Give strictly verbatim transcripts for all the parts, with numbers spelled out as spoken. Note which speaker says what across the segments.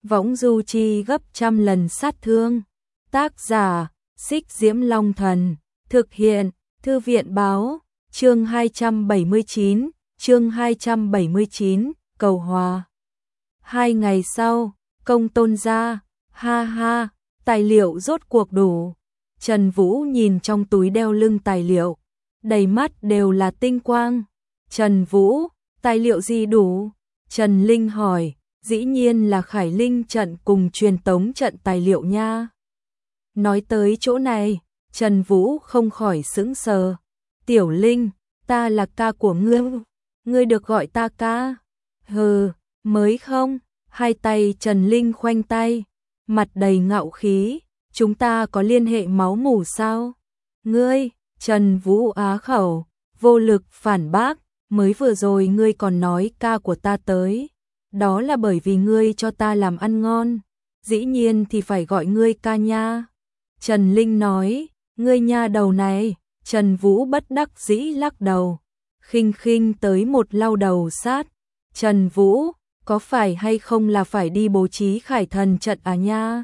Speaker 1: võng du chi gấp trăm lần sát thương. Tác giả, Xích Diễm Long Thần, thực hiện, Thư viện báo, chương hai trăm bảy mươi chín, chương hai trăm bảy mươi chín, cầu hòa. Hai ngày sau, Công Tôn gia, ha ha, tài liệu rốt cuộc đủ. Trần Vũ nhìn trong túi đeo lưng tài liệu, đầy mắt đều là tinh quang. Trần Vũ, tài liệu gì đủ? Trần Linh hỏi, dĩ nhiên là Khải Linh trận cùng truyền tống trận tài liệu nha. Nói tới chỗ này, Trần Vũ không khỏi sững sờ. Tiểu Linh, ta là ca của ngươi, ngươi được gọi ta ca. Hừ, mới không? Hai tay Trần Linh khoanh tay, mặt đầy ngạo khí, chúng ta có liên hệ máu mủ sao? Ngươi, Trần Vũ á khẩu, vô lực phản bác, mới vừa rồi ngươi còn nói ca của ta tới. Đó là bởi vì ngươi cho ta làm ăn ngon, dĩ nhiên thì phải gọi ngươi ca nha. Trần Linh nói, ngươi nha đầu này. Trần Vũ bất đắc dĩ lắc đầu, khinh khinh tới một lau đầu sát. Trần Vũ, có phải hay không là phải đi bố trí Khải Thần trận à nha?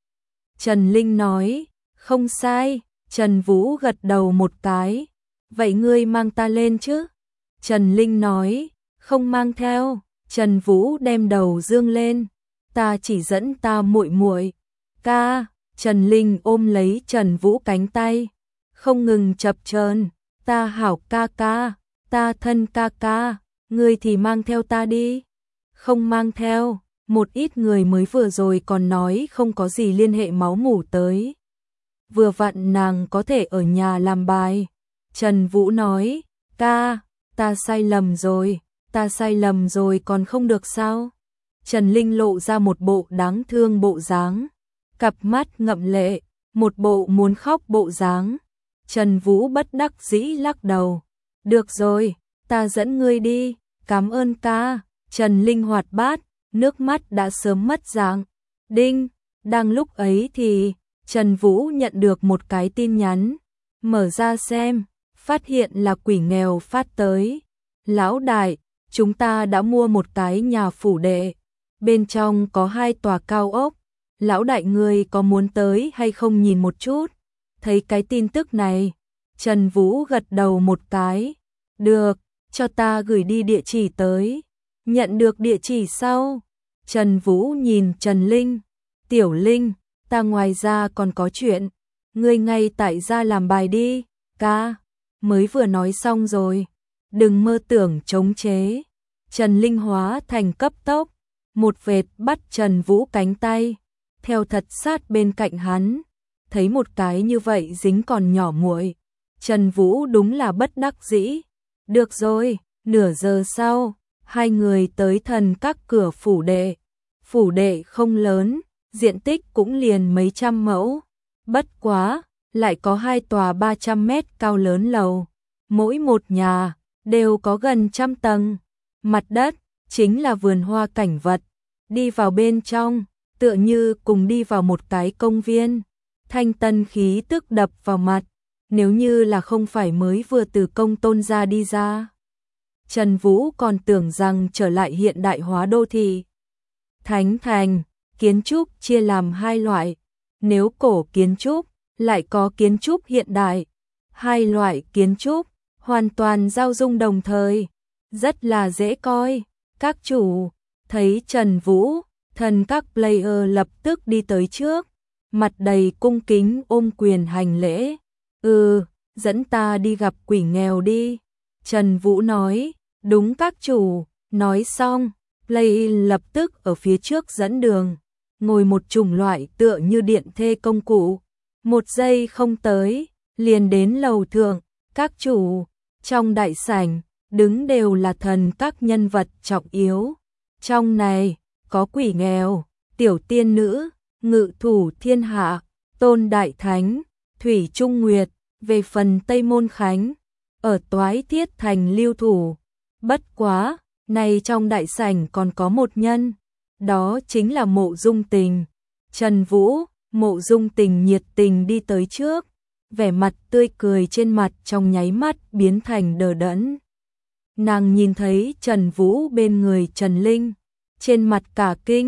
Speaker 1: Trần Linh nói, không sai. Trần Vũ gật đầu một cái, vậy ngươi mang ta lên chứ? Trần Linh nói, không mang theo. Trần Vũ đem đầu dương lên, ta chỉ dẫn ta muội muội. Ca. Trần Linh ôm lấy Trần Vũ cánh tay, không ngừng chập chờn, ta hảo ca ca, ta thân ca ca, ngươi thì mang theo ta đi. Không mang theo, một ít người mới vừa rồi còn nói không có gì liên hệ máu mủ tới. Vừa vặn nàng có thể ở nhà làm bài. Trần Vũ nói, ca, ta sai lầm rồi, ta sai lầm rồi còn không được sao? Trần Linh lộ ra một bộ đáng thương bộ dáng, cặp mắt ngậm lệ, một bộ muốn khóc bộ dáng. Trần Vũ bất đắc dĩ lắc đầu, được rồi, ta dẫn ngươi đi, cảm ơn ca. Trần Linh hoạt bát, nước mắt đã sớm mất dạng. Đinh, đang lúc ấy thì Trần Vũ nhận được một cái tin nhắn, mở ra xem, phát hiện là Quỷ Nghèo phát tới. Lão đại, chúng ta đã mua một cái nhà phủ đệ, bên trong có hai tòa cao ốc, lão đại ngươi có muốn tới hay không nhìn một chút? Thấy cái tin tức này, Trần Vũ gật đầu một cái, được, cho ta gửi đi địa chỉ tới. Nhận được địa chỉ sau, Trần Vũ nhìn Trần Linh, Tiểu Linh, ta ngoài ra còn có chuyện, ngươi ngay tại gia làm bài đi, ca. Mới vừa nói xong rồi, đừng mơ tưởng chống chế. Trần Linh hóa thành cấp tốc, một vệt bắt Trần Vũ cánh tay, theo thật sát bên cạnh hắn. Thấy một cái như vậy dính còn nhỏ muội, Trần Vũ đúng là bất đắc dĩ. Được rồi, nửa giờ sau, hai người tới Thần Các cửa phủ đệ. Phủ đệ không lớn, diện tích cũng liền mấy trăm mẫu. Bất quá, lại có hai tòa ba trăm mét cao lớn lầu. Mỗi một nhà, đều có gần trăm tầng. Mặt đất, chính là vườn hoa cảnh vật. Đi vào bên trong, tựa như cùng đi vào một cái công viên. Thanh tân khí tức đập vào mặt, nếu như là không phải mới vừa từ Công Tôn gia đi ra. Trần Vũ còn tưởng rằng trở lại hiện đại hóa đô thị. Thánh thành, kiến trúc chia làm hai loại, nếu cổ kiến trúc, lại có kiến trúc hiện đại. Hai loại kiến trúc, hoàn toàn giao dung đồng thời, rất là dễ coi. Các chủ, thấy Trần Vũ, Thần Các player lập tức đi tới trước, mặt đầy cung kính ôm quyền hành lễ. Ừ, dẫn ta đi gặp Quỷ Nghèo đi. Trần Vũ nói, đúng các chủ. Nói xong, Play lập tức ở phía trước dẫn đường, ngồi một chủng loại tựa như điện thê công cụ. Một giây không tới, liền đến lầu thượng. Các chủ, trong đại sảnh, đứng đều là Thần Các nhân vật trọng yếu. Trong này, có Quỷ Nghèo, Tiểu Tiên Nữ, Ngự Thủ Thiên Hạ, Tôn Đại Thánh, Thủy Trung Nguyệt. Về phần Tây Môn Khánh, ở Toái Thiết Thành lưu thủ. Bất quá, này trong đại sảnh còn có một nhân, đó chính là Mộ Dung Tình. Trần Vũ, Mộ Dung Tình nhiệt tình đi tới trước, vẻ mặt tươi cười trên mặt trong nháy mắt biến thành đờ đẫn. Nàng nhìn thấy Trần Vũ bên người Trần Linh, trên mặt cả kinh,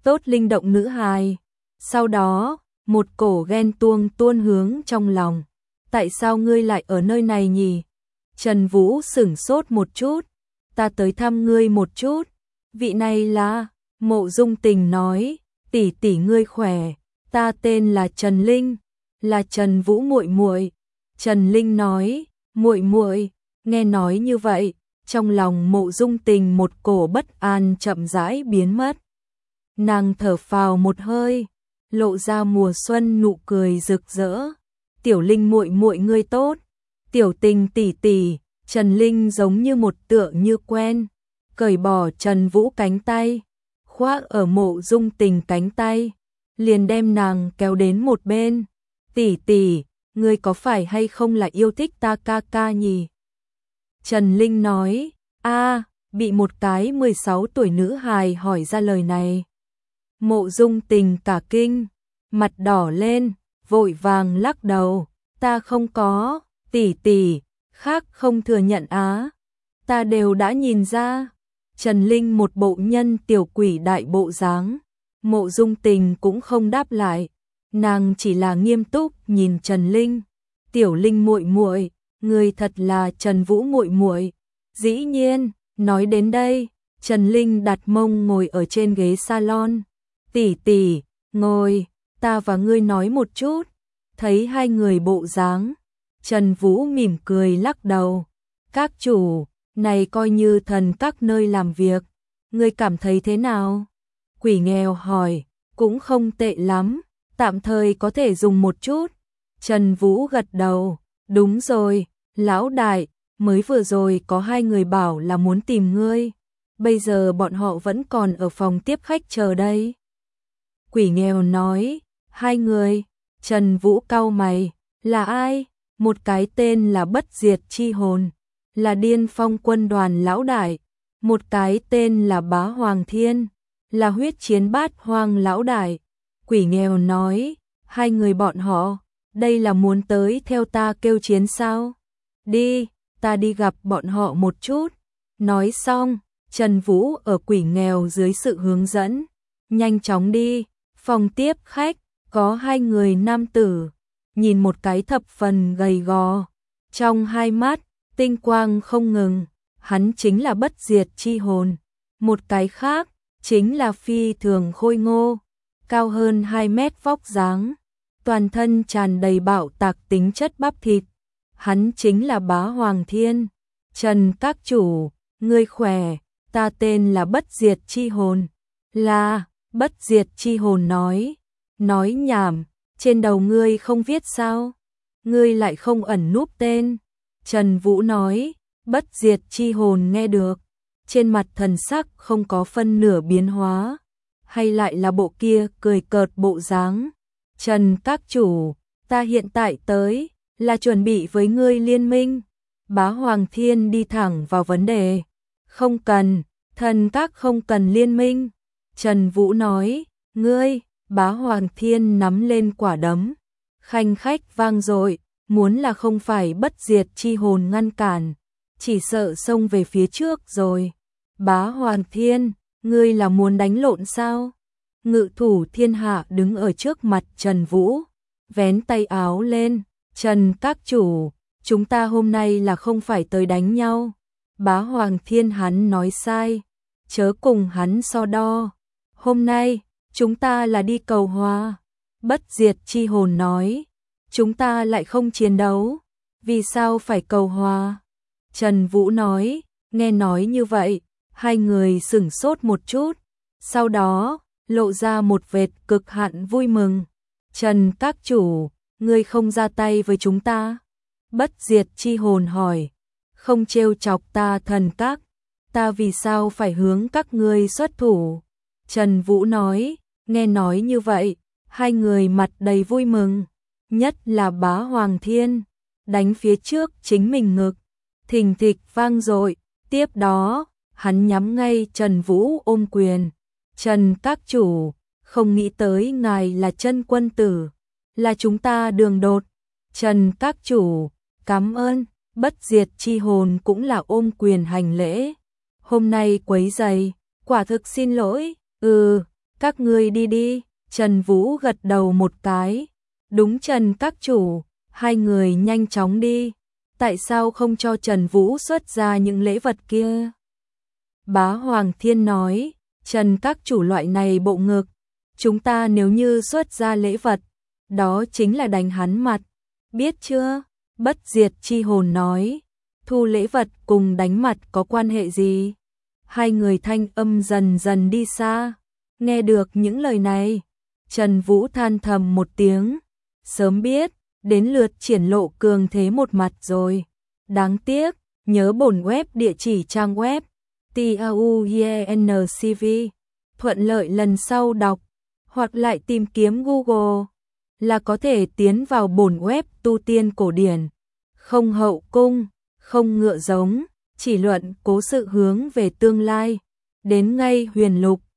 Speaker 1: tốt linh động nữ hài. Sau đó, một cổ ghen tuông tuôn hướng trong lòng. Tại sao ngươi lại ở nơi này nhỉ? Trần Vũ sửng sốt một chút. Ta tới thăm ngươi một chút. Vị này là, Mộ Dung Tình nói, tỷ tỷ ngươi khỏe, ta tên là Trần Linh, là Trần Vũ muội muội. Trần Linh nói, muội muội, nghe nói như vậy, trong lòng Mộ Dung Tình một cổ bất an chậm rãi biến mất. Nàng thở phào một hơi, lộ ra mùa xuân nụ cười rực rỡ. Tiểu Linh muội muội ngươi tốt, Tiểu Tình tỷ tỷ. Trần Linh giống như một tượng như quen, cởi bỏ Trần Vũ cánh tay, khoác ở Mộ Dung Tình cánh tay, liền đem nàng kéo đến một bên. Tỷ tỷ, ngươi có phải hay không là yêu thích ta ca ca nhỉ? Trần Linh nói, a, bị một cái mười sáu tuổi nữ hài hỏi ra lời này. Mộ Dung Tình cả kinh, mặt đỏ lên, vội vàng lắc đầu, ta không có, tỷ tỷ, khác không thừa nhận á. Ta đều đã nhìn ra. Trần Linh một bộ nhân tiểu quỷ đại bộ dáng. Mộ Dung Tình cũng không đáp lại, nàng chỉ là nghiêm túc nhìn Trần Linh. Tiểu Linh muội muội, ngươi thật là Trần Vũ muội muội. Dĩ nhiên, nói đến đây, Trần Linh đặt mông ngồi ở trên ghế salon. Tỷ tỷ, ngồi, ta và ngươi nói một chút. Thấy hai người bộ dáng, Trần Vũ mỉm cười lắc đầu. Các chủ, này coi như thần các nơi làm việc, ngươi cảm thấy thế nào? Quỷ nghèo hỏi, cũng không tệ lắm, tạm thời có thể dùng một chút. Trần Vũ gật đầu, đúng rồi, lão đại, mới vừa rồi có hai người bảo là muốn tìm ngươi, bây giờ bọn họ vẫn còn ở phòng tiếp khách chờ đây. Quỷ nghèo nói, hai người. Trần Vũ cau mày, là ai? Một cái tên là Bất Diệt Chi Hồn, là Điên Phong quân đoàn lão đại. Một cái tên là Bá Hoàng Thiên, là Huyết Chiến Bát Hoang lão đại. Quỷ nghèo nói, hai người bọn họ, đây là muốn tới theo ta kêu chiến sao? Đi, ta đi gặp bọn họ một chút. Nói xong, Trần Vũ ở quỷ nghèo dưới sự hướng dẫn, nhanh chóng đi, phòng tiếp khách, có hai người nam tử, nhìn một cái thập phần gầy gò, trong hai mắt, tinh quang không ngừng, hắn chính là Bất Diệt Chi Hồn. Một cái khác, chính là phi thường khôi ngô, cao hơn hai mét vóc dáng, toàn thân tràn đầy bạo tạc tính chất bắp thịt. Hắn chính là Bá Hoàng Thiên. Trần các chủ, ngươi khỏe, ta tên là Bất Diệt Chi Hồn. Là, Bất Diệt Chi Hồn nói, nói nhảm, trên đầu ngươi không viết sao? Ngươi lại không ẩn núp tên. Trần Vũ nói, Bất Diệt Chi Hồn nghe được, trên mặt thần sắc không có phân nửa biến hóa, hay lại là bộ kia cười cợt bộ dáng. Trần các chủ, ta hiện tại tới, là chuẩn bị với ngươi liên minh. Bá Hoàng Thiên đi thẳng vào vấn đề. Không cần, thần các không cần liên minh. Trần Vũ nói, ngươi, Bá Hoàng Thiên nắm lên quả đấm, khanh khách vang dội, muốn là không phải Bất Diệt Chi Hồn ngăn cản, chỉ sợ xông về phía trước rồi. Bá Hoàng Thiên, ngươi là muốn đánh lộn sao? Ngự thủ thiên hạ đứng ở trước mặt Trần Vũ, vén tay áo lên, Trần các chủ, chúng ta hôm nay là không phải tới đánh nhau. Bá Hoàng Thiên hắn nói sai, chớ cùng hắn so đo. Hôm nay, chúng ta là đi cầu hòa. Bất Diệt Chi Hồn nói, chúng ta lại không chiến đấu, vì sao phải cầu hòa? Trần Vũ nói, nghe nói như vậy, hai người sửng sốt một chút, sau đó, lộ ra một vệt cực hạn vui mừng. Trần các chủ, ngươi không ra tay với chúng ta? Bất Diệt Chi Hồn hỏi, không trêu chọc ta thần các, ta vì sao phải hướng các ngươi xuất thủ? Trần Vũ nói, nghe nói như vậy, hai người mặt đầy vui mừng, nhất là Bá Hoàng Thiên, đánh phía trước chính mình ngực, thình thịch vang dội, tiếp đó, hắn nhắm ngay Trần Vũ ôm quyền. Trần các chủ, không nghĩ tới ngài là chân quân tử, là chúng ta đường đột. Trần các chủ, cảm ơn. Bất Diệt Chi Hồn cũng là ôm quyền hành lễ. Hôm nay quấy rầy, quả thực xin lỗi. Ừ, Các ngươi đi đi, Trần Vũ gật đầu một cái. Đúng Trần các chủ, hai người nhanh chóng đi. Tại sao không cho Trần Vũ xuất ra những lễ vật kia? Bá Hoàng Thiên nói, Trần các chủ loại này bộ ngực, chúng ta nếu như xuất ra lễ vật, đó chính là đánh hắn mặt, biết chưa? Bất diệt chi hồn nói, thu lễ vật cùng đánh mặt có quan hệ gì? Hai người thanh âm dần dần đi xa, nghe được những lời này, Trần Vũ than thầm một tiếng, sớm biết, đến lượt triển lộ cường thế một mặt rồi. Đáng tiếc, nhớ bổn web địa chỉ trang web tauyencv, thuận lợi lần sau đọc, hoặc lại tìm kiếm Google, là có thể tiến vào bổn web tu tiên cổ điển, không hậu cung, không ngựa giống, chỉ luận cố sự hướng về tương lai, đến ngay huyền lục.